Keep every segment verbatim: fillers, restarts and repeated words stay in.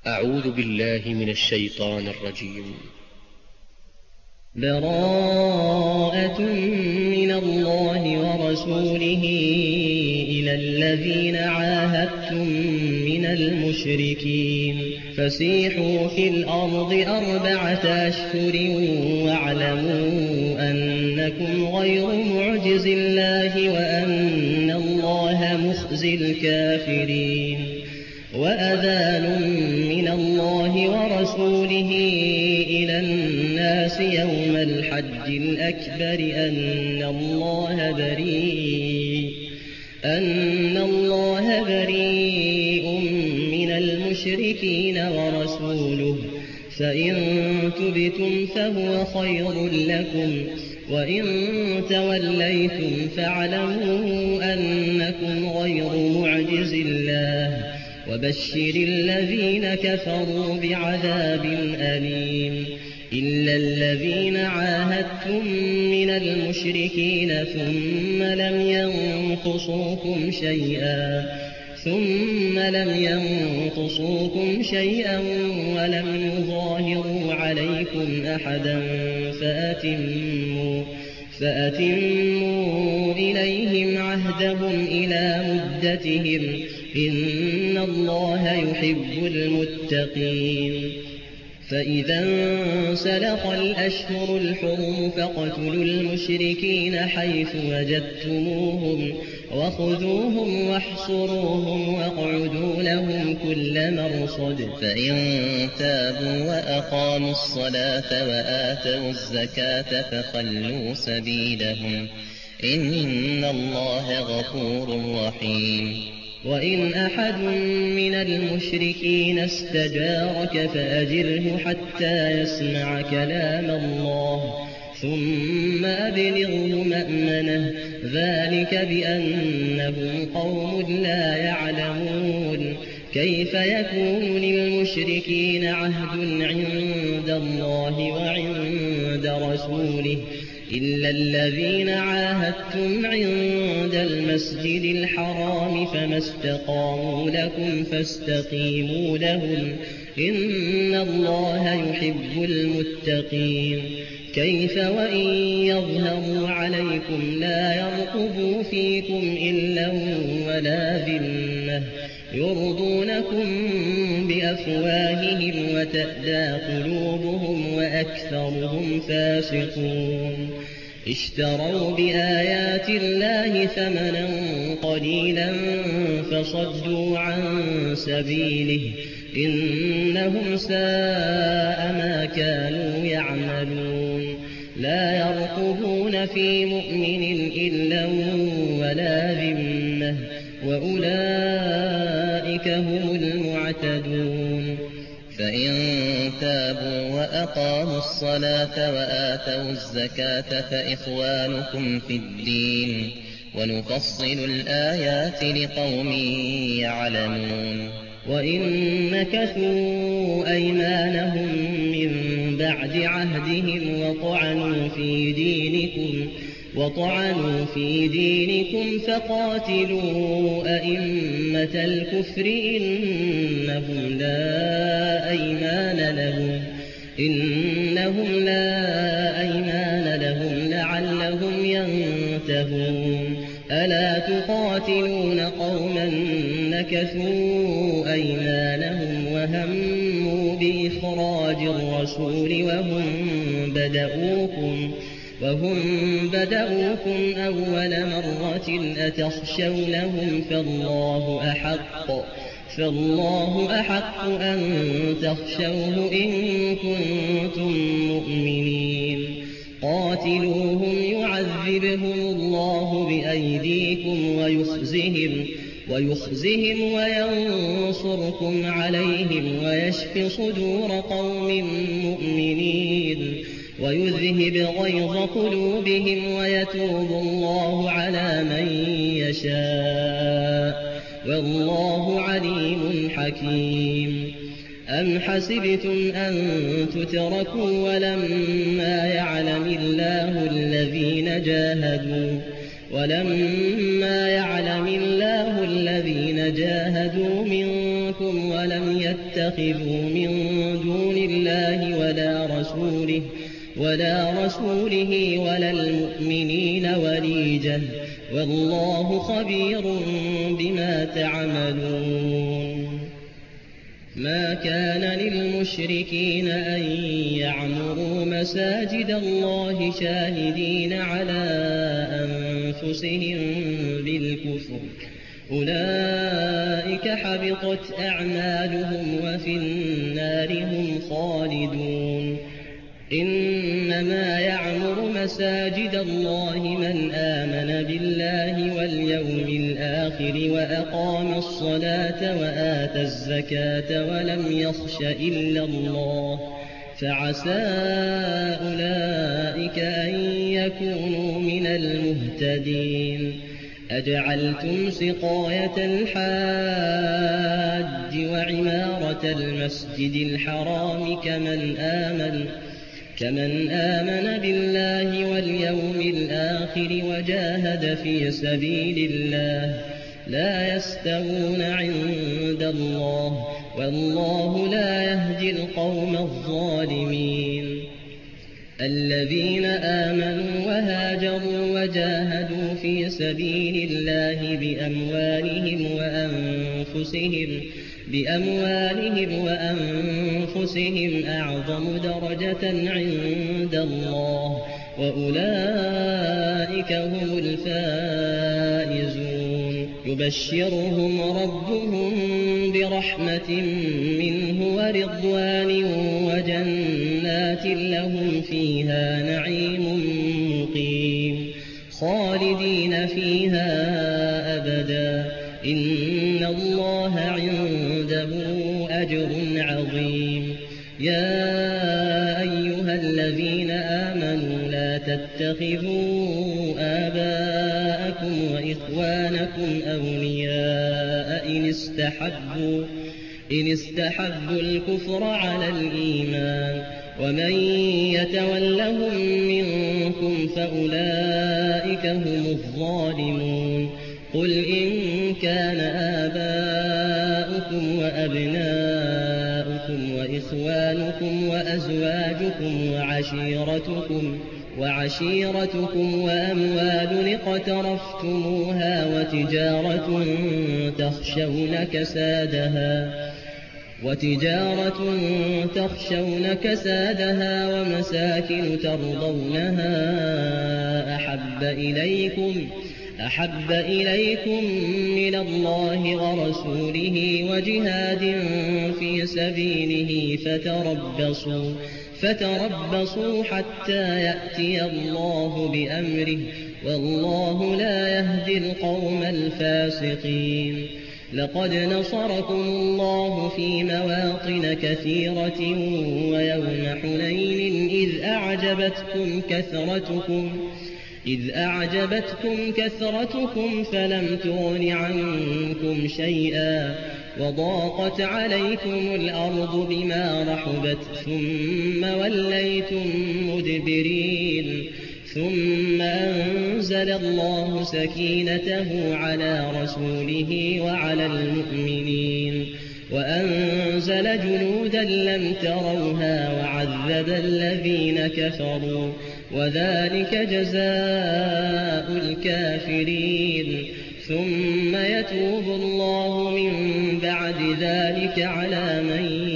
أعوذ بالله من الشيطان الرجيم. براءة من الله ورسوله إلى الذين عاهدتم من المشركين فسيحوا في الأرض أربعة أشهر واعلموا أنكم غير معجز الله وأن الله مخزي الكافرين. وأذان من الله ورسوله إلى الناس يوم الحج الأكبر أن الله بريء أن الله بريء من المشركين ورسوله فإن تبتم فهو خير لكم وإن توليتم فاعلموا أنكم غير معجز الله وبشر الذين كفروا بعذاب أليم. إلا الذين عاهدتم من المشركين ثم لم ينقصوكم شيئا ثم لم ينقصوكم شيئا ولم يظاهروا عليكم أحدا فأتموا فأتموا إليهم عهدهم إلى مدتهم إن الله يحب المتقين. فإذا انسلخ الأشهر الحرم فاقتلوا المشركين حيث وجدتموهم وخذوهم واحصروهم واقعدوا لهم كل مرصد. فإن تابوا وأقاموا الصلاة وآتوا الزكاة فخلوا سبيلهم إن الله غفور رحيم. وإن أحد من المشركين استجارك فأجره حتى يسمع كلام الله ثم أبلغه مأمنه ذلك بأنهم قوم لا يعلمون. كيف يكون للمشركين عهد عند الله وعند رسوله إلا الذين عاهدتم عند المسجد الحرام فما استقاموا لكم فاستقيموا لهم إن الله يحب المتقين. كيف وإن يظهروا عليكم لا يرقبوا فيكم إلا ولا ذمة يرضونكم بأفواههم وتأبى قلوبهم وأكثرهم فاسقون. اشتروا بآيات الله ثمنا قليلا فصدوا عن سبيله إنهم ساء ما كانوا يعملون. لا يرقبون في مؤمن إلا ولا ذمة وأولئك هم المعتدون. فإن تابوا وأقاموا الصلاة وآتوا الزكاة فإخوانكم في الدين ونفصل الآيات لقوم يعلمون. وإن نكثوا أيمانهم من بعد عهدهم وطعنوا في دينكم وطعنوا في دينكم فقاتلوا أئمة الكفر إنهم لا أيمان لهم إنهم لا أيمان لهم لعلهم ينتهون. ألا تقاتلون قوما نكثوا أيمانهم وهموا بإخراج الرسول وهم بدؤوكم وهم بدؤوكم أول مرة أتخشونهم فالله أحق فالله أحق أن تخشوه إن كنتم مؤمنين. قاتلوهم يعذبهم الله بأيديكم ويخزهم ويخزهم وينصركم عليهم ويشف صدور قوم مؤمنين ويذهب غيظ قلوبهم ويتوب الله على من يشاء والله عليم حكيم. أم حسبتم أن تتركوا ولما يعلم الله الذين جاهدوا ولما يعلم الله الذين جاهدوا منكم منكم ولم يتخذوا من دون الله ولا رسوله ولا رسوله ولا المؤمنين وليجة والله خبير بما تعملون. ما كان للمشركين أن يعمروا مساجد الله شاهدين على أنفسهم بالكفر أولئك حبطت أعمالهم وفي النار هم خالدون. إنما يعمر مساجد الله من آمن بالله واليوم الآخر وأقام الصلاة وآتى الزكاة ولم يخش إلا الله فعسى أولئك أن يكونوا من المهتدين. أجعلتم سقاية الحاج وعمارة المسجد الحرام كمن آمن كمن آمن بالله واليوم الآخر وجاهد في سبيل الله لا يستوون عند الله والله لا يهدي القوم الظالمين. الذين آمنوا وهاجروا وجاهدوا في سبيل الله بأموالهم وأنفسهم بأموالهم وأنفسهم أعظم درجة عند الله وأولئك هم الفائزون. يبشرهم ربهم برحمة منه ورضوان وجنات لهم فيها نعيم مقيم خالدين فيها أبدا إن الله عنده أجر عظيم. يا أيها الذين آمنوا لا تتخذوا آباءكم وإخوانكم أولياء إن استحبوا إن استحبوا الكفر على الإيمان ومن يتولهم منكم فأولئك هم الظالمون. قل إن كان آباؤكم وأبناؤكم وإخوانكم وأزواجكم وعشيرتكم وعشيرتكم وأموال اقترفتموها وتجارة تخشون كسادها وتجارة تخشون كسادها ومساكن ترضونها أحب إليكم أحب إليكم من الله ورسوله وجهاد في سبيله فتربصوا فتربصوا حتى يأتي الله بأمره والله لا يهدي القوم الفاسقين. لقد نصركم الله في مواطن كثيرة ويوم حنين إذ أعجبتكم كثرتكم إذ أعجبتكم كثرتكم فلم تغن عنكم شيئا وضاقت عليكم الأرض بما رحبت ثم وليتم مدبرين ثم أنزل الله سكينته على رسوله وعلى المؤمنين وأنزل جنودا لم تروها وعذب الذين كفروا وذلك جزاء الكافرين. ثم يتوب الله من بعد ذلك على من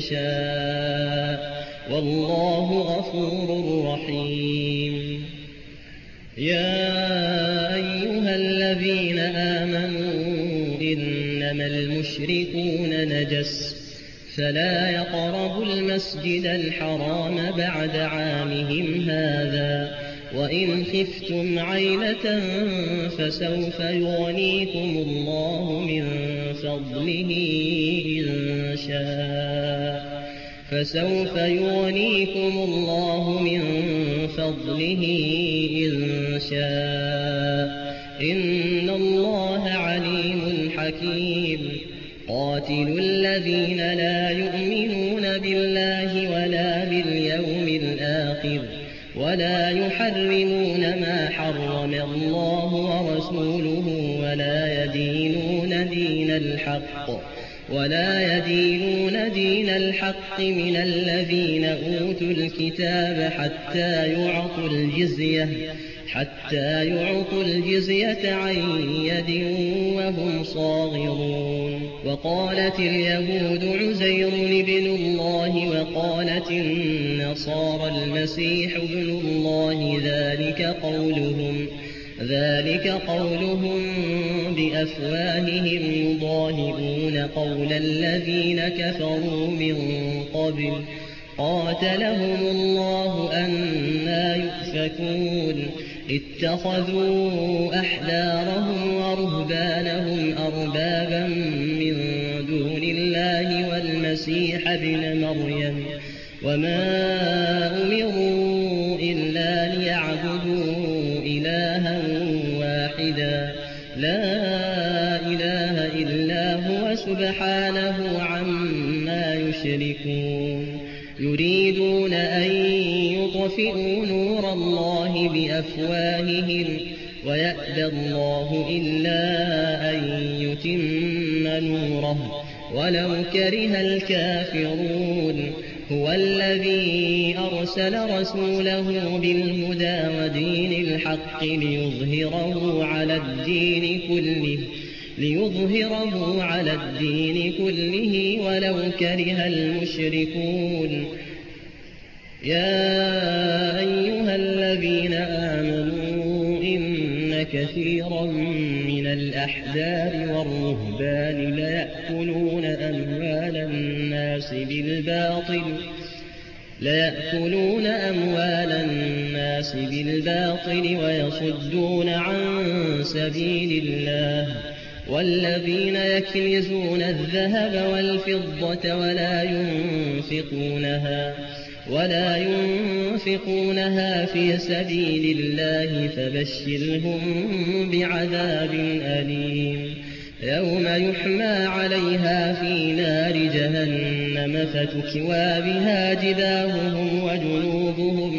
يشاء والله غفور رحيم. يا أيها الذين آمنوا إنما المشركون نجس فلا يقربوا المسجد الحرام بعد عامهم هذا وإن خفتم عيلة فسوف يغنيكم الله من فضله إن شاء فسوف يغنيكم الله من فضله إن شاء إن الله عليم حكيم. قاتلوا الذين لا يؤمنون بالله ولا باليوم الآخر ولا يحرمون ما حرم الله ورسوله ولا يدينون دين الحق ولا يدينون دين الحق من الذين أوتوا الكتاب حتى يعطوا الجزية حتى يعطوا الجزية عن يد وهم صاغرون. وقالت اليهود عزير ابن الله وقالت النصارى المسيح ابن الله ذلك قولهم ذلك قولهم بأفواههم يضاهئون قول الذين كفروا من قبل قاتلهم الله أنى يؤفكون. اتخذوا أحبارهم ورهبانهم أربابا من دون الله والمسيح ابن مريم وما أمروا إلا ليعبدوا إلها واحدا لا إله إلا هو سبحانه عما يشركون. يريدون أن يطفئوا نور الله بأفواههم ويأبى الله إلا أن يتم نوره ولو كره الكافرون. هو الذي أرسل رسوله بالهدى ودين الحق ليظهره على الدين كله ليظهره على الدين كله ولو كره المشركون. يا أيها الذين آمنوا إن كثيرا من الأحبار والرهبان ليأكلون أموال الناس بالباطل ليأكلون أموال الناس بالباطل ويصدون عن سبيل الله. والذين يكنزون الذهب والفضة ولا ينفقونها ولا ينفقونها في سبيل الله فبشرهم بعذاب أليم. يوم يحمى عليها في نار جهنم فتكوى بها جباههم وجنوبهم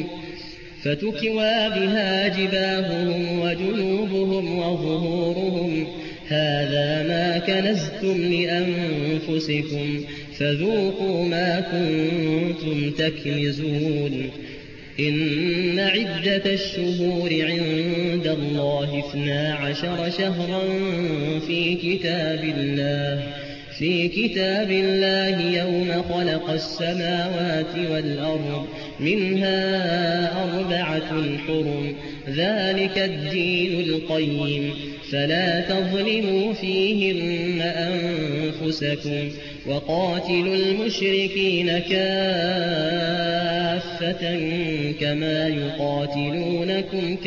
فتكوى بها جباههم وجنوبهم وظهورهم هذا ما كنزتم لأنفسكم فذوقوا ما كنتم تكنزون. إن عدة الشهور عند الله اثنا عشر شهرا في كتاب الله في كتاب الله يوم خلق السماوات والأرض منها أربعة حرم ذلك الدين القيم فلا تظلموا فيهن أنفسكم وقاتلوا المشركين كافة كما يقاتلونكم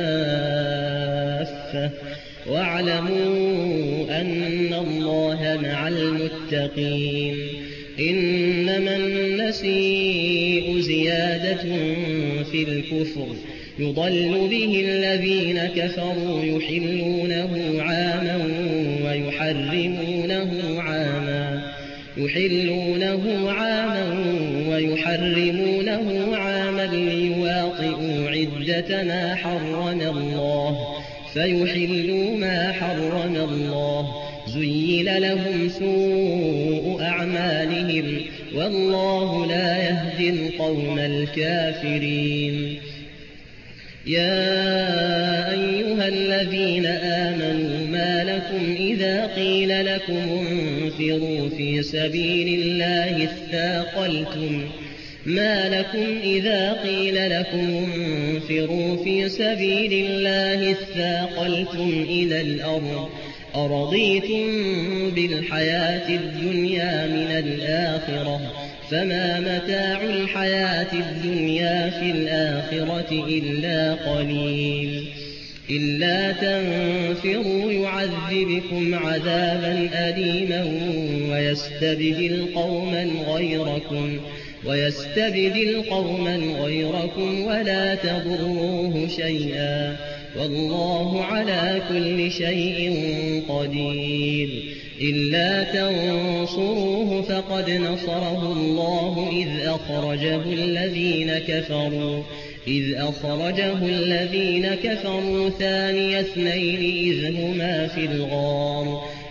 كافة واعلموا أن الله مع المتقين. إنما النسيء زيادة في الكفر يضل به الذين كفروا يحلونه عاما ويحرمونه عاما يحلونه عاما ويحرمونه عاما ليواطئوا عدة ما حرم الله فيحلوا ما حرم الله. زين لهم سوء أعمالهم والله لا يهدي القوم الكافرين. يا أيها الذين آمنوا ما لكم إذا قيل لكم انفروا في سبيل الله اثاقلتم ما لكم إذا قيل لكم انفروا في سبيل الله اثاقلتم إلى الأرض أرضيتم بالحياة الدنيا من الآخرة فما متاع الحياة الدنيا في الآخرة إلا قليل. إلا تنفروا يعذبكم عذابا أليما ويستبدل قوما غيركم ويستبدل قوما غيركم ولا تضروه شيئا والله على كل شيء قدير. إلا تنصروه فقد نصره الله إذ أخرجه الذين كفروا إذ أخرجه الذين كفروا ثاني اثنين إذ هما في الغار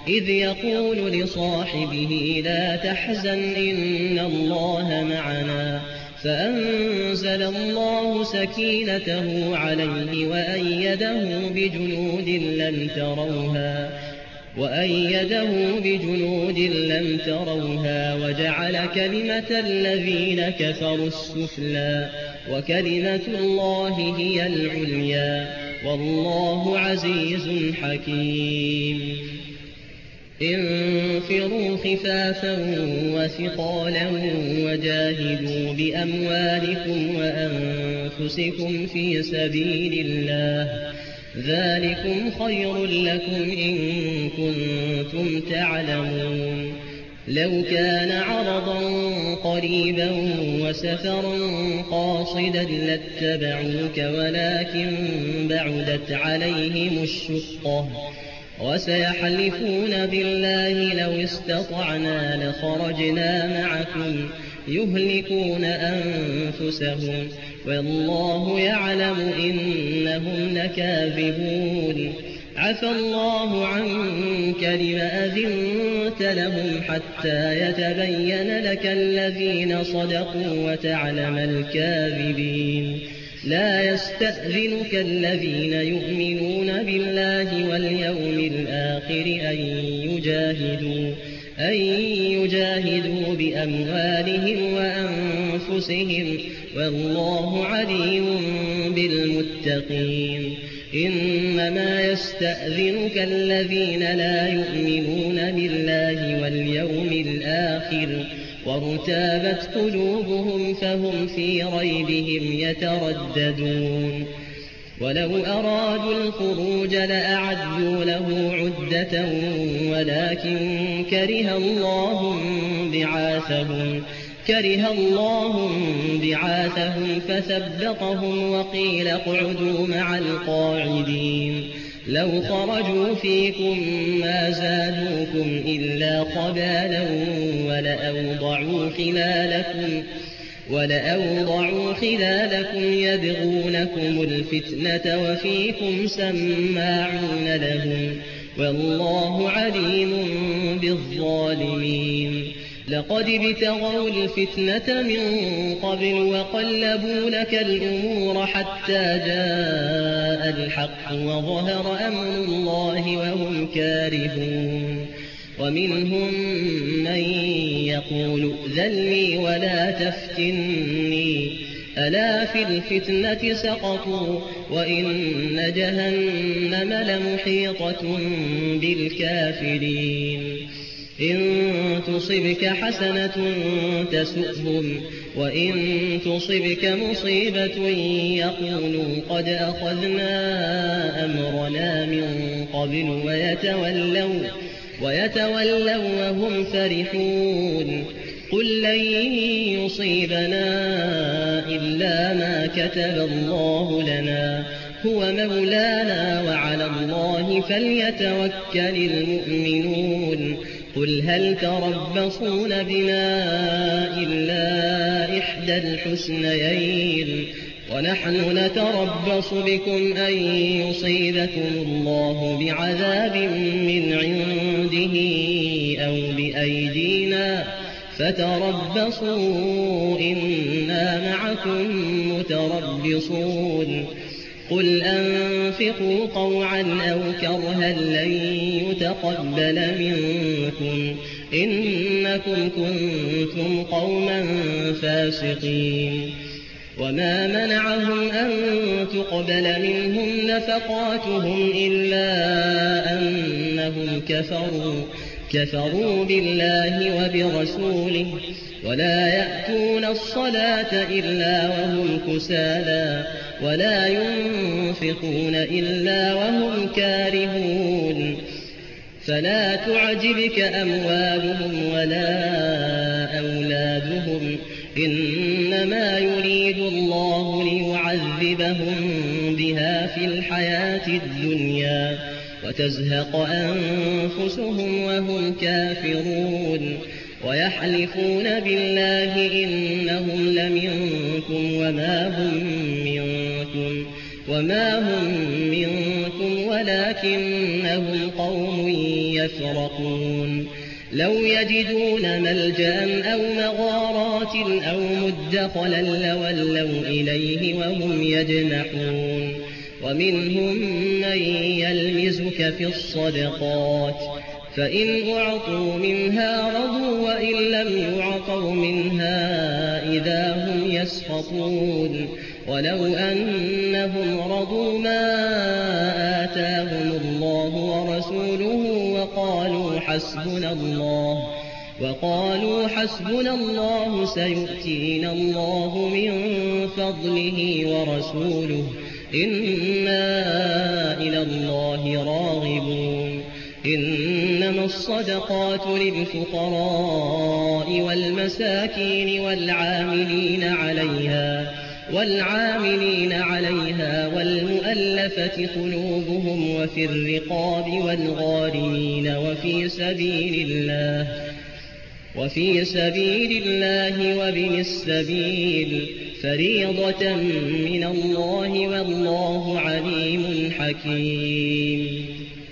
إذ يقول لصاحبه لا تحزن إن الله معنا فأنزل الله سكينته عليه وأيده بجنود لم تروها وأيده بجنود لم تروها وجعل كلمة الذين كفروا السفلى وكلمة الله هي العليا والله عزيز حكيم انفروا خفافا وثقالا وجاهدوا بأموالكم وأنفسكم في سبيل الله ذلكم خير لكم إن كنتم تعلمون لو كان عرضا قريبا وسفرا قاصدا لاتبعوك ولكن بعدت عليهم الشقة وسيحلفون بالله لو استطعنا لخرجنا معكم يهلكون أنفسهم والله يعلم إنهم لكاذبون عفى الله عنك لما أذنت لهم حتى يتبين لك الذين صدقوا وتعلم الكاذبين لا يستأذنك الذين يؤمنون بالله واليوم الآخر أن يجاهدوا أن يجاهدوا بأموالهم وأنفسهم والله عليم بالمتقين إنما يستأذنك الذين لا يؤمنون بالله واليوم الآخر وارتابت قلوبهم فهم في ريبهم يترددون ولو أرادوا الخروج لأعدوا له عدة ولكن كره الله بعاثهم كره الله بعاثهم فثبطهم وقيل اقعدوا مع القاعدين لو خرجوا فيكم ما زادوكم إلا خبالا ولأوضعوا خلالكم ولأوضعوا خلالكم يبغونكم الفتنة وفيكم سماعون لهم والله عليم بالظالمين لقد ابتغوا الفتنة من قبل وقلبوا لك الأمور حتى جاء الحق وظهر أمر الله وهم كارهون ومنهم من يقول ائذن لي ولا تفتني ألا في الفتنة سقطوا وإن جهنم لمحيطة بالكافرين إن تصبك حسنة تسؤهم وإن تصبك مصيبة يقولوا قد أخذنا أمرنا من قبل ويتولوا ويتولوا وهم فرحون قل لن يصيبنا إلا ما كتب الله لنا هو مولانا وعلى الله فليتوكل المؤمنون قل هل تربصون بنا إلا إحدى الحسنيين ونحن نتربص بكم أن يصيبكم الله بعذاب من عنده أو بأيدينا فتربصوا إنا معكم متربصون قل أنفقوا طوعا أو كرها لن يتقبل منكم إنكم كنتم قوما فاسقين وما منعهم أن تقبل منهم نفقاتهم إلا أنهم كفروا كفروا بالله وبرسوله ولا يأتون الصلاة إلا وهم كسالى ولا ينفقون إلا وهم كارهون فلا تعجبك أموالهم ولا أولادهم إنما يريد الله ليعذبهم بها في الحياة الدنيا وتزهق أنفسهم وهم كافرون ويحلفون بالله إنهم لمنكم وما هم منكم وما هم منكم ولكنهم قوم يفرقون لو يجدون ملجأ أو مغارات أو مدخلا لولوا إليه وهم يجمحون ومنهم من يلمزك في الصدقات فإن أعطوا منها رضوا وإن لم يعطوا منها إذا هم يسخطون ولو أنهم رضوا ما آتاهم الله ورسوله وقالوا حسبنا الله وقالوا حسبنا الله سيؤتينا الله من فضله ورسوله إنا إلى الله راغبون إنما الصدقات للفقراء والمساكين والعاملين عليها والعاملين عليها والمؤلفة قلوبهم وفي الرقاب والغارمين وفي سبيل الله وفي سبيل الله وابن السبيل فريضة من الله والله عليم حكيم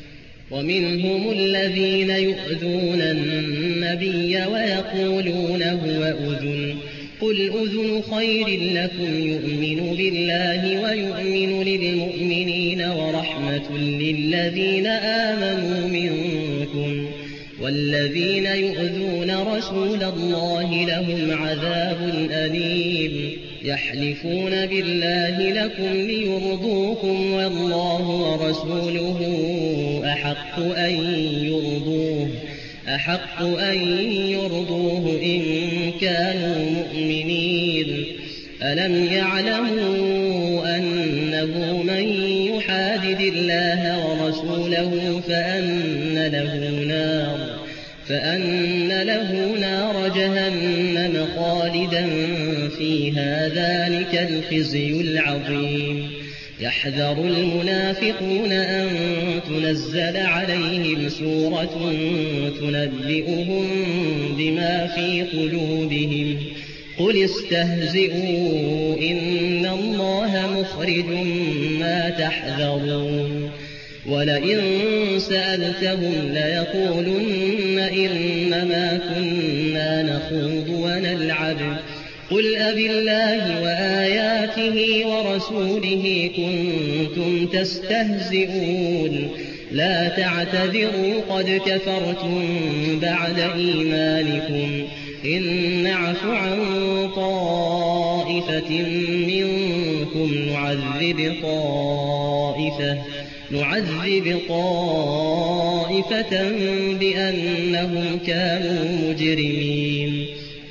ومنهم الذين يؤذون النبي ويقولون هو أذن قل أذن خير لكم يؤمن بالله ويؤمن للمؤمنين ورحمة للذين آمنوا منكم والذين يؤذون رسول الله لهم عذاب أليم يحلفون بالله لكم ليرضوكم والله ورسوله أحق أن يرضوه أحق أن يرضوه إن كانوا مؤمنين ألم يعلموا أنه من يحادد الله ورسوله فأن له نار فأن له نار جهنم خالدا فيها ذلك الخزي العظيم يحذر المنافقون أن تنزل عليهم سورة تنبئهم بما في قلوبهم قل استهزئوا إن الله مخرج ما تحذرون ولئن سألتهم ليقولن إنما كنا نخوض ونلعب قل أبالله وآياته ورسوله كنتم تستهزئون لا تعتذروا قد كفرتم بعد إيمانكم إن نعف عن طائفة منكم نعذب طائفة نعذب طائفة بأنهم كانوا مجرمين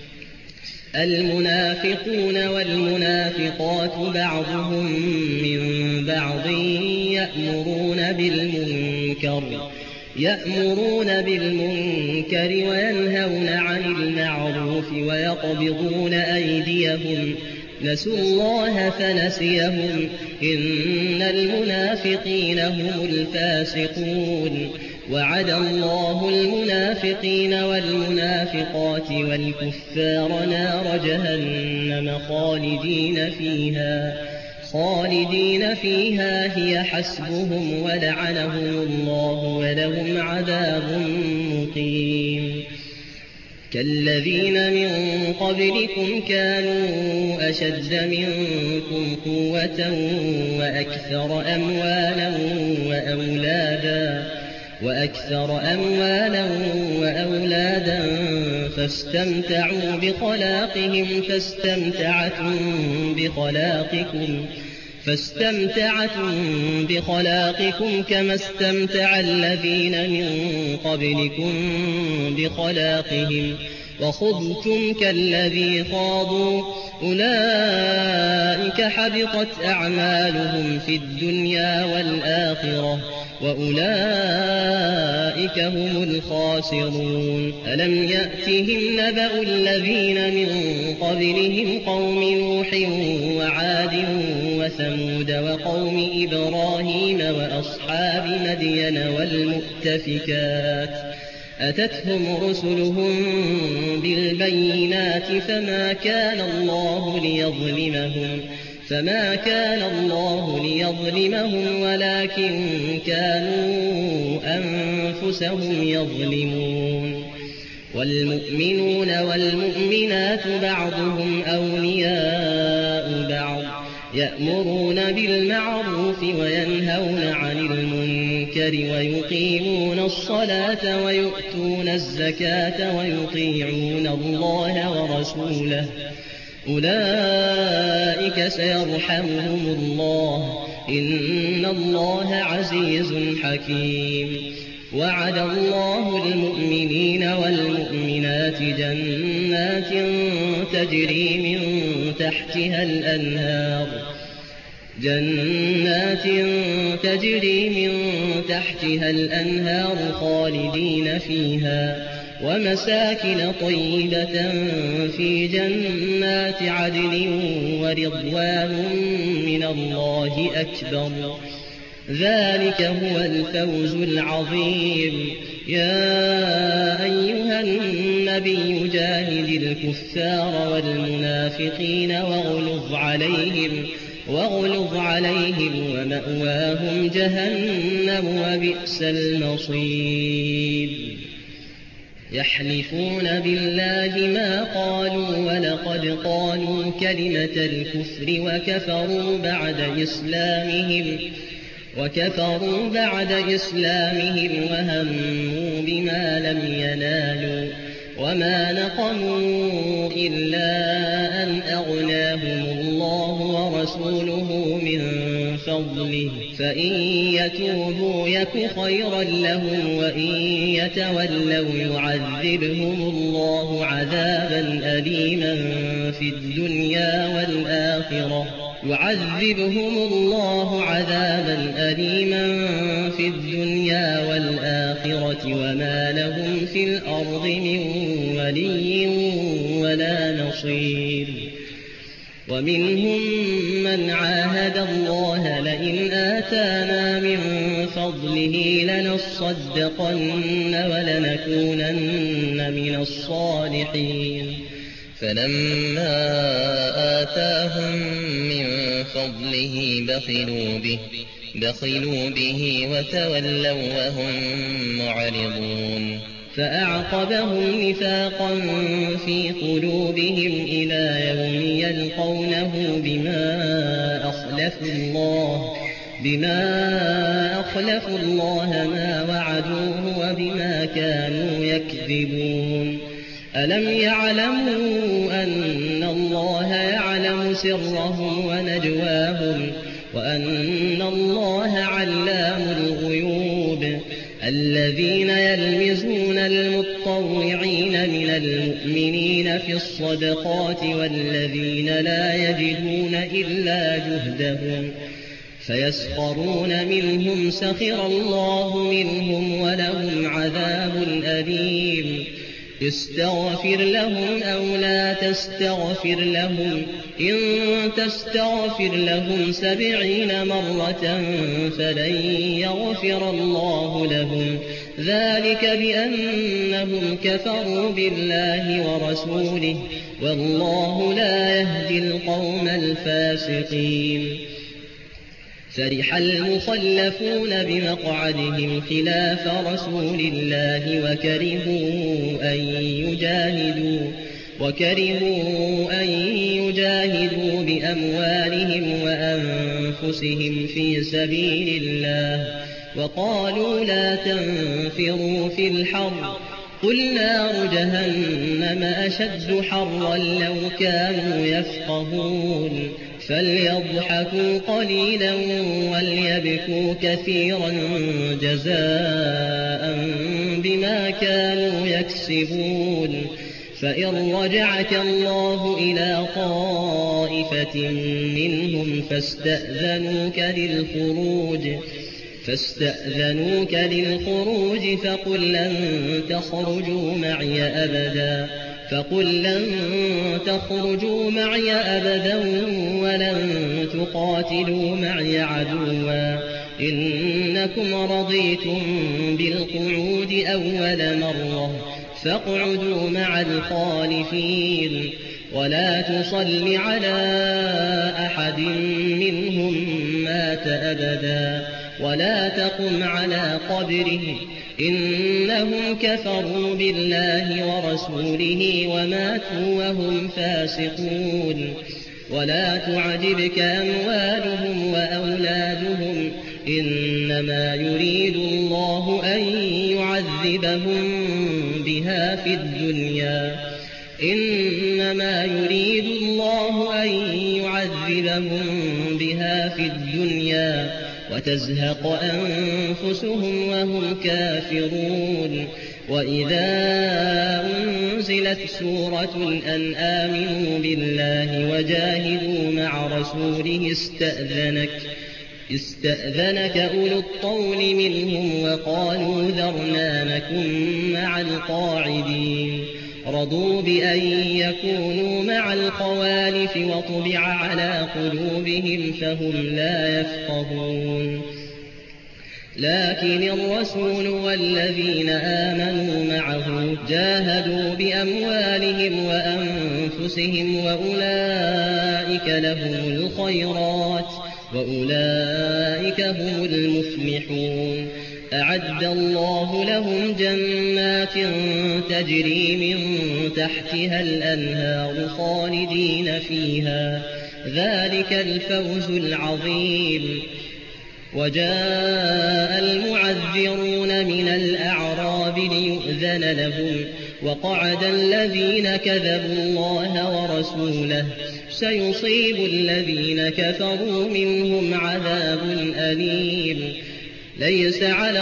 المنافقون والمنافقات بعضهم من بعض يأمرون بالمنكر يأمرون بالمنكر وينهون عن المعروف ويقبضون أيديهم نسوا الله فنسيهم إن المنافقين هم الفاسقون وعد الله المنافقين والمنافقات والكفار نار جهنم خالدين فيها خالدين فيها هي حسبهم ولعنهم الله ولهم عذاب مقيم كالذين من قبلكم كانوا أشد منكم قوة وأكثر أموالا وأولادا وأكثر أموالا وأولادا فاستمتعوا بخلاقهم فاستمتعتم بخلاقكم فاستمتعتم بخلاقكم كما استمتع الذين من قبلكم بخلاقهم وخضتم كالذي خاضوا أولئك حبطت أعمالهم في الدنيا والآخرة وأولئك هم الخاسرون ألم يأتهم نبأ الذين من قبلهم قوم نوح وعاد وثمود وقوم إبراهيم وأصحاب مدين والمؤتفكات أتتهم رسلهم بالبينات فما كان الله ليظلمهم فما كان الله ليظلمهم ولكن كانوا أنفسهم يظلمون. والمؤمنون والمؤمنات بعضهم أولياء بعض يأمرون بالمعروف وينهون عن المنكر ويقيمون الصلاة ويؤتون الزكاة ويطيعون الله ورسوله أولئك سيرحمهم الله إن الله عزيز حكيم. وعد الله المؤمنين والمؤمنات جنات تجري من تحتها الأنهار جنات تجري من تحتها الأنهار خالدين فيها ومساكن طيبة في جنات عدن ورضوان من الله أكبر ذلك هو الفوز العظيم. يا أيها النبي جاهد الكفار والمنافقين واغلظ عليهم واغلظ عليهم ومأواهم جهنم وبئس المصير. يحلفون بالله ما قالوا ولقد قالوا كلمة الكفر وكفروا بعد إسلامهم وكفروا بعد إسلامهم وهموا بما لم ينالوا وما نقموا إلا أن أغناهم الله ورسوله من فضله فإن يتوبوا يك خيرا لهم وإن يتولوا يعذبهم الله عذابا أليما في الدنيا والآخرة يعذبهم الله عذابا أليما في الدنيا والآخرة وما لهم في الأرض من ولي ولا نصير. ومنهم من عاهد الله لئن آتانا من فضله لنصدقن ولنكونن من الصالحين. فلما آتاهم من فضله بخلوا به بخلوا به وتولوا وهم معرضون. فأعقبهم نفاقا في قلوبهم إلى يوم يلقونه بما أخلفوا الله بما أخلفوا الله ما وعدوه وبما كانوا يكذبون. ألم يعلموا أن الله يعلم سرهم ونجواهم وأن الله علام الغيوب. الذين يلمزون المتطوعين من المؤمنين في الصدقات والذين لا يجدون إلا جهدهم فيسخرون منهم سخر الله منهم ولهم عذاب أليم. استغفر لهم أو لا تستغفر لهم إن تستغفر لهم سبعين مرة فلن يغفر الله لهم ذلك بأنهم كفروا بالله ورسوله والله لا يهدي القوم الفاسقين. فرح المخلفون بمقعدهم خلاف رسول الله وكرهوا أن يجاهدوا وكرهوا أن يجاهدوا بأموالهم وأنفسهم في سبيل الله وقالوا لا تنفروا في الحر قل نار جهنم أشد حرا لو كانوا يفقهون. فليضحكوا قليلا وليبكوا كثيرا جزاء بما كانوا يكسبون. فإن رجعك الله إلى طائفة منهم فاستأذنوك للخروج فاستأذنوك للخروج فقل لن تخرجوا معي أبدا فقل لن تخرجوا معي أبدا ولن تقاتلوا معي عدوا إنكم رضيتم بالقعود أول مرة فاقعدوا مع الخالفين ولا تصل على أحد منهم مات أبدا ولا تقم على قبره إنهم كفروا بالله ورسوله وماتوا وهم فاسقون ولا تعجبك أموالهم وأولادهم إنما يريد الله أن يعذبهم بها في الدنيا إنما يريد الله أن يعذبهم بها في الدنيا وتزهق أنفسهم وهم كافرون وإذا أنزلت سورة أن آمنوا بالله وجاهدوا مع رسوله استأذنك استأذنك أولو الطول منهم وقالوا ذرنا نكن مع القاعدين رضوا بأن يكونوا مع الخوالف وطبع على قلوبهم فهم لا يفقهون لكن الرسول والذين آمنوا معه جاهدوا بأموالهم وأنفسهم وأولئك لهم الخيرات وأولئك هم المفلحون أعد الله لهم جنات تجري من تحتها الأنهار خالدين فيها ذلك الفوز العظيم وجاء المعذرون من الأعراب ليؤذن لهم وقعد الذين كذبوا الله ورسوله سيصيب الذين كفروا منهم عذاب أليم ليس على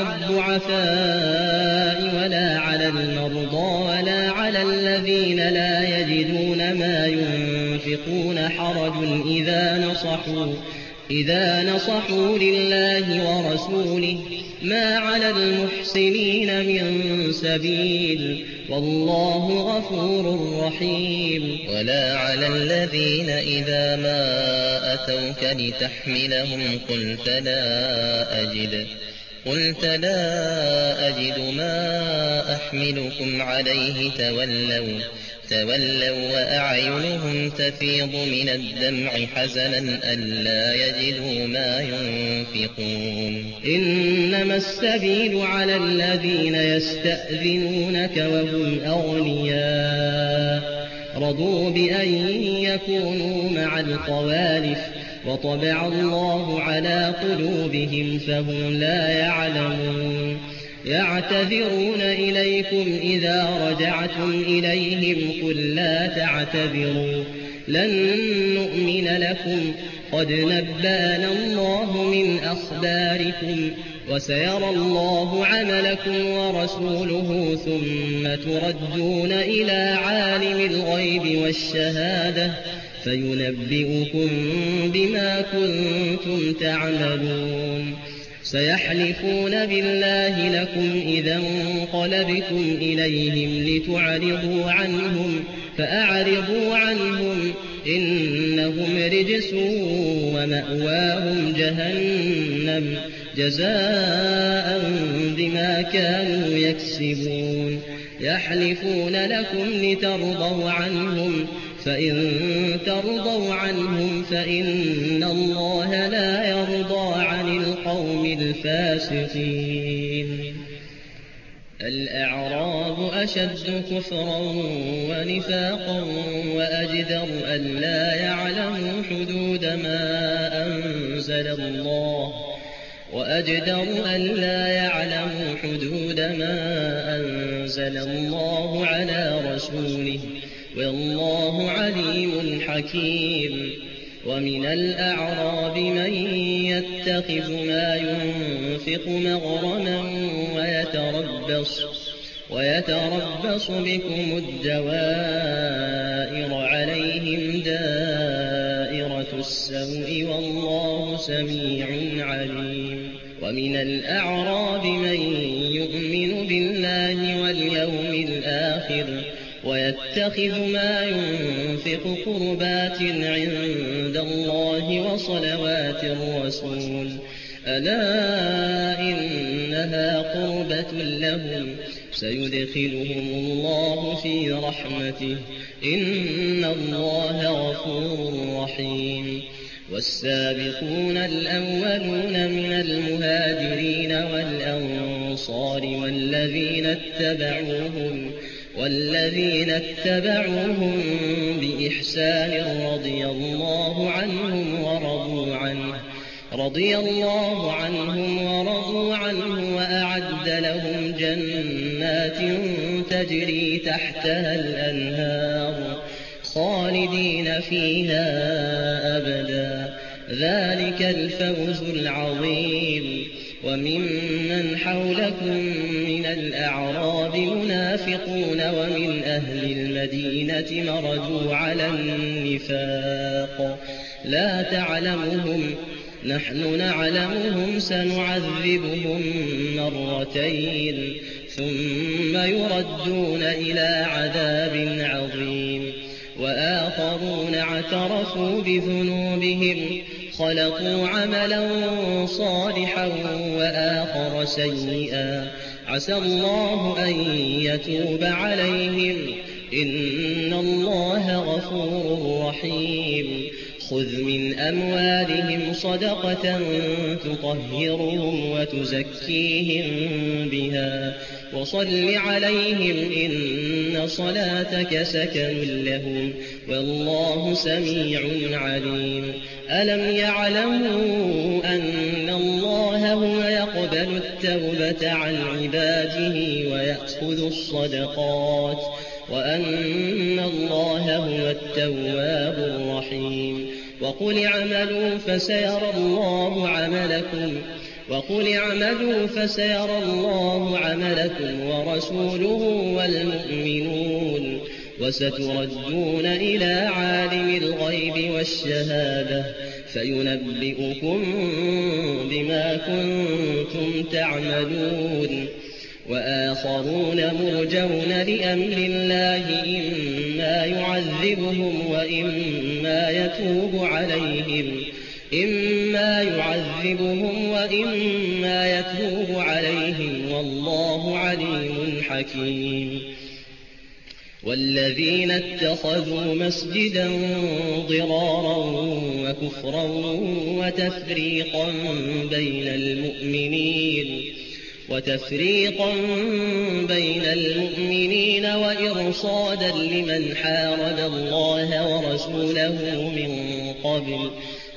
الضعفاء ولا على المرضى ولا على الذين لا يجدون ما ينفقون حرج إذا نصحوا إذا نصحوا لله ورسوله ما على المحسنين من سبيل والله غفور رحيم ولا على الذين إذا ما أتوك لتحملهم قلت لا أجد قلت لا أجد ما أحملكم عليه تولوا تولوا وأعينهم تفيض من الدمع حزنا ألا يجدوا ما ينفقون إنما السبيل على الذين يستأذنونك وهم أغنياء رضوا بأن يكونوا مع الخوالف وطبع الله على قلوبهم فهم لا يعلمون يعتذرون إليكم إذا رجعتم إليهم قل لا تعتذروا لن نؤمن لكم قد نبأنا الله من أخباركم وسيرى الله عملكم ورسوله ثم تردون إلى عالم الغيب والشهادة فينبئكم بما كنتم تعملون سيحلفون بالله لكم إذا انقلبتم إليهم لتعرضوا عنهم فأعرضوا عنهم إنهم رجس ومأواهم جهنم جزاء بما كانوا يكسبون يحلفون لكم لترضوا عنهم فإن ترضوا عنهم فإن الله لا يرضى عن القوم الفاسقين الأعراب أشد كفرا ونفاقا وأجدر ألا يعلموا حدود ما أنزل الله وأجدر ألا يعلموا حدود ما أنزل الله على رسوله والله عليم حكيم ومن الأعراب من يتخذ ما ينفق مغرما ويتربص ويتربص بكم الدوائر عليهم دائرة السوء والله سميع عليم ومن الأعراب من يؤمن بالله واليوم الآخر ويتخذ ما ينفق قربات عند الله وصلوات الرسول ألا إنها قربة لهم سيدخلهم الله في رحمته إن الله غفور رحيم والسابقون الأولون من المهاجرين والأنصار والذين اتبعوهم والذين اتبعوهم بإحسان رضي الله عنهم ورضوا عنه رضي الله عنهم ورضوا عنه وأعد لهم جنات تجري تحتها الأنهار خالدين فيها أبدا ذلك الفوز العظيم وممن حولكم من الأعراب منافقون ومن أهل المدينة مردوا على النفاق لا تعلمهم نحن نعلمهم سنعذبهم مرتين ثم يردون إلى عذاب عظيم وآخرون اعترفوا بذنوبهم خلقوا عملا صالحا وآخر سيئا عسى الله أن يتوب عليهم إن الله غفور رحيم خذ من أموالهم صدقة تطهرهم وتزكيهم بها وصل عليهم إن صلاتك سكن لهم والله سميع عليم ألم يعلموا أن الله هو يقبل التوبة عن عباده ويأخذ الصدقات وأن الله هو التواب الرحيم وقل اعملوا فسيرى الله عملكم وقل اعملوا فسيرى الله عملكم ورسوله والمؤمنون وستردون إلى عالم الغيب والشهادة فينبئكم بما كنتم تعملون وآخرون مرجون لأمر الله إما يعذبهم وإما يتوب عليهم إما يعذبهم وإما يتوب عليهم والله عليم حكيم والذين اتخذوا مسجدا ضرارا وكفرا وتفريقا بين المؤمنين وتفريقا بين المؤمنين وإرصادا لمن حارب الله ورسوله من قبل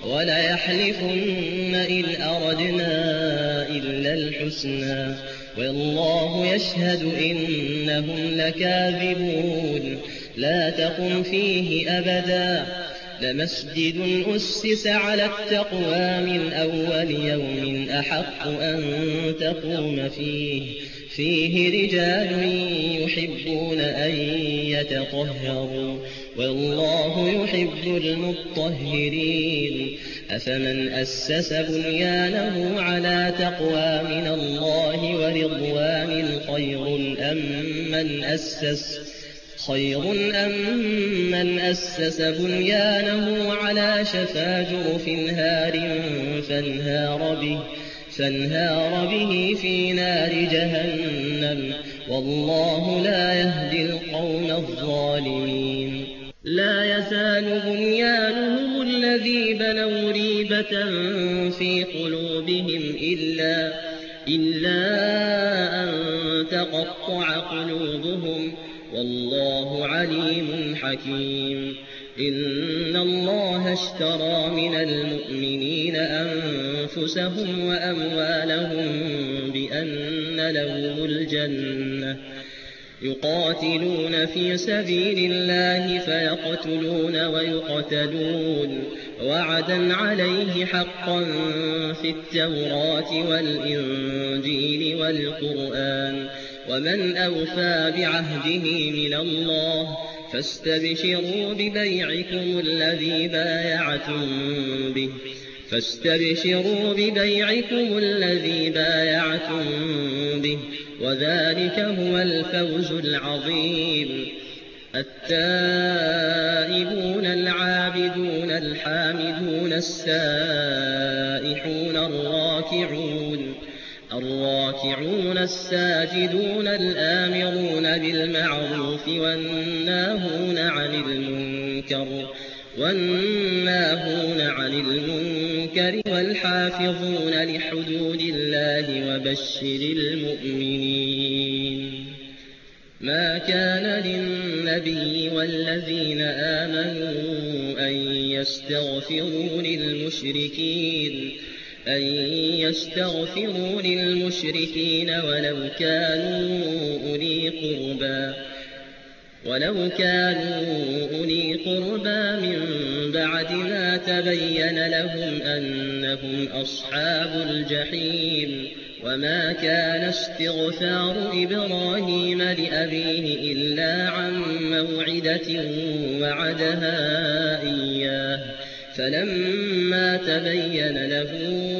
وليحلفن إن أردنا إلا الحسنى والله يشهد إنهم لكاذبون لا تقم فيه أبدا لمسجد أسس على التقوى من أول يوم أحق أن تقوم فيه فيه رجال يحبون أن يتطهروا والله يحب المطهرين أفمن أسس بنيانه على تقوى من الله ورضوان خير أم من أسس خير أم من أسس بنيانه على شفا جرف هار فانهار به فانهار به في نار جهنم والله لا يهدي القوم الظالمين لا يزال بنيانهم الذي بنوا ريبة في قلوبهم إلا, إلا أن تقطع قلوبهم والله عليم حكيم إن الله اشترى من المؤمنين أنفسهم وأموالهم بأن لهم الجنة يقاتلون في سبيل الله فيقتلون ويقتلون وعدا عليه حقا في التوراة والإنجيل والقرآن ومن أوفى بعهده من الله فاستبشروا ببيعكم الذي بايعتم به فاستبشروا ببيعكم الذي بايعتم به وذلك هو الفوز العظيم التائبون العابدون الحامدون السائحون الراكعون الراكعون الساجدون الآمرون بالمعروف والناهون عن المنكر والناهون عن المنكر والحافظون لحدود الله وبشر المؤمنين. ما كان للنبي والذين آمنوا أن يستغفروا للمشركين أن يستغفروا للمشركين ولو كانوا أولي قربى ولو كانوا أولي قربى من بعد ما تبين لهم أنهم أصحاب الجحيم. وما كان استغفار إبراهيم لأبيه إلا عن موعدة وعدها إياه فلما تبين له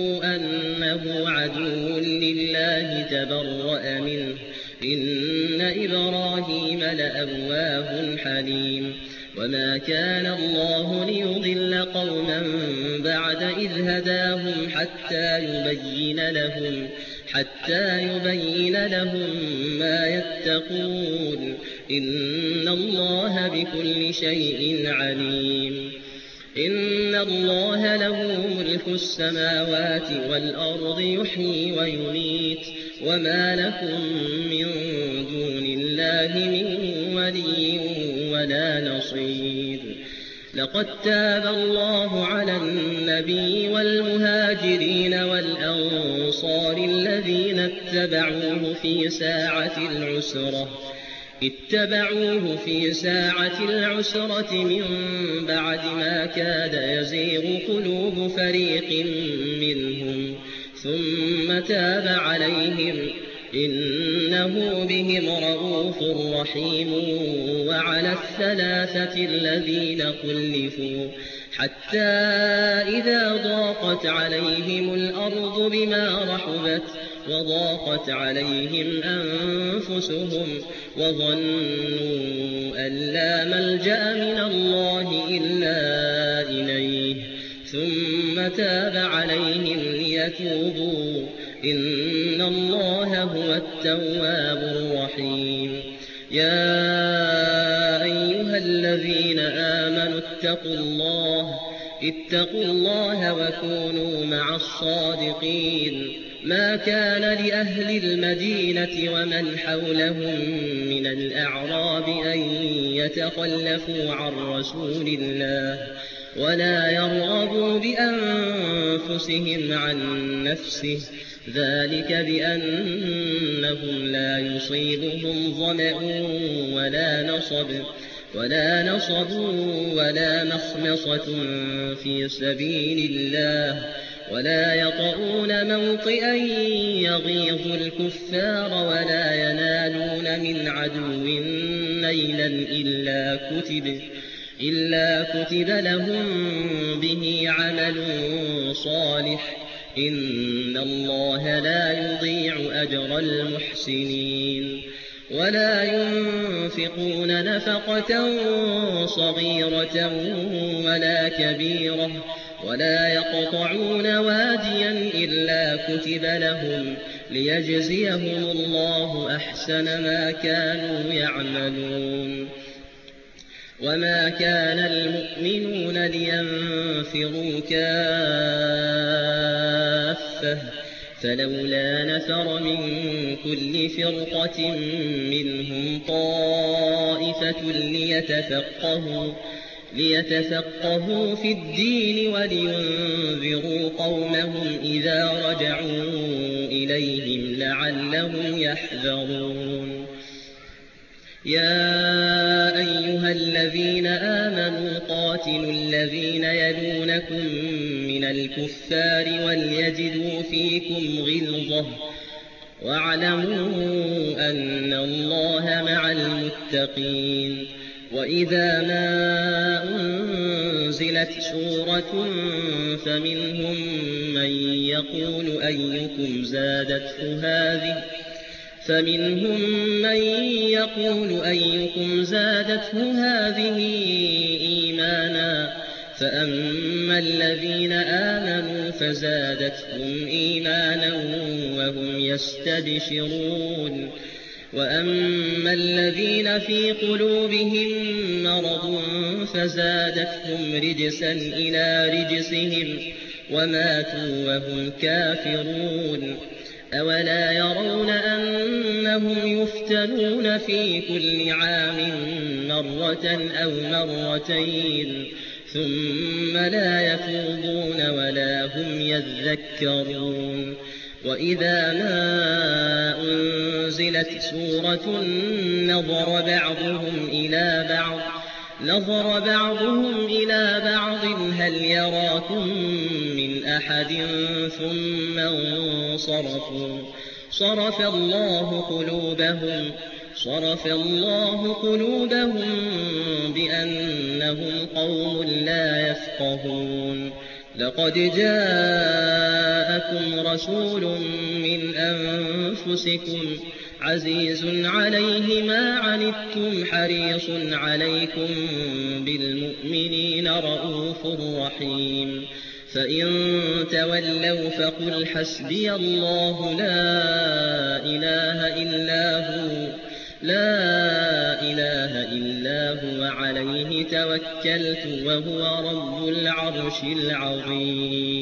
أنه عدو لله تبرأ منه إن إبراهيم لأواه حليم. وما كان الله ليضل قوما بعد إذ هداهم حتى يبين لهم حتى يبين لهم ما يتقون إن الله بكل شيء عليم. إن الله له ملك السماوات والأرض يحيي ويميت وما لكم من دون الله من ولي ولا نصير. لقد تاب الله على النبي والمهاجرين والأنصار الذين اتبعوه في ساعة العسرة اتبعوه في ساعة العسرة من بعد ما كاد يزيغ قلوب فريق منهم ثم تاب عليهم إنه بهم رءوف رحيم. وعلى الثلاثة الذين خلفوا حتى إذا ضاقت عليهم الأرض بما رحبت وضاقت عليهم أنفسهم وظنوا أن لا ملجأ من الله إلا إليه ثم تاب عليهم ليتوبوا إن الله هو التواب الرحيم. يا أيها الذين آمنوا اتقوا الله اتقوا الله وكونوا مع الصادقين. ما كان لأهل المدينة ومن حولهم من الأعراب أن يتخلفوا عن رسول الله ولا يرغبوا بأنفسهم عن نفسه ذلك بأنهم لا يصيبهم ظمأ ولا نصب ولا نصب ولا مخمصة في سبيل الله ولا يطؤون موطئا يغيظ الكفار ولا ينالون من عدو نيلا إلا كتب إلا كتب لهم به عمل صالح إن الله لا يضيع أجر المحسنين. ولا ينفقون نفقة صغيرة ولا كبيرة ولا يقطعون واديا إلا كتب لهم ليجزيهم الله أحسن ما كانوا يعملون. وما كان المؤمنون لينفروا كافة فلولا نفر من كل فرقة منهم طائفة ليتفقهوا ليتفقهوا في الدين ولينذروا قومهم إذا رجعوا إليهم لعلهم يحذرون. يا أيها الذين آمنوا قاتلوا الذين يلونكم من الكفار وليجدوا فيكم غلظة واعلموا أن الله مع المتقين. وإذا ما أنزلت سورة فمنهم من يقول أيكم زادته هذه فمنهم من يقول أيكم زادته هذه إيمانا فأما الذين آمنوا فزادتهم إيمانا وهم يستبشرون وأما الذين في قلوبهم مرض فزادتهم رجسا إلى رجسهم وماتوا وهم كافرون أولا يرون أنهم يفتنون في كل عام مرة أو مرتين ثم لا يتوبون ولا هم يذكرون وإذا ما أنزلت سورة نظر بعضهم إلى بعض نظر بعضهم إلى بعض هل يراكم من أحد ثم انصرفوا صرف الله قلوبهم صرف الله قلوبهم بأنهم قوم لا يفقهون لقد جاءكم رسول من أنفسكم عزيز عليه ما عنتم حريص عليكم بالمؤمنين رءوف رحيم فإن تولوا فقل حسبي الله لا إله إلا هو لا إله إلا هو عليه توكلت وهو رب العرش العظيم.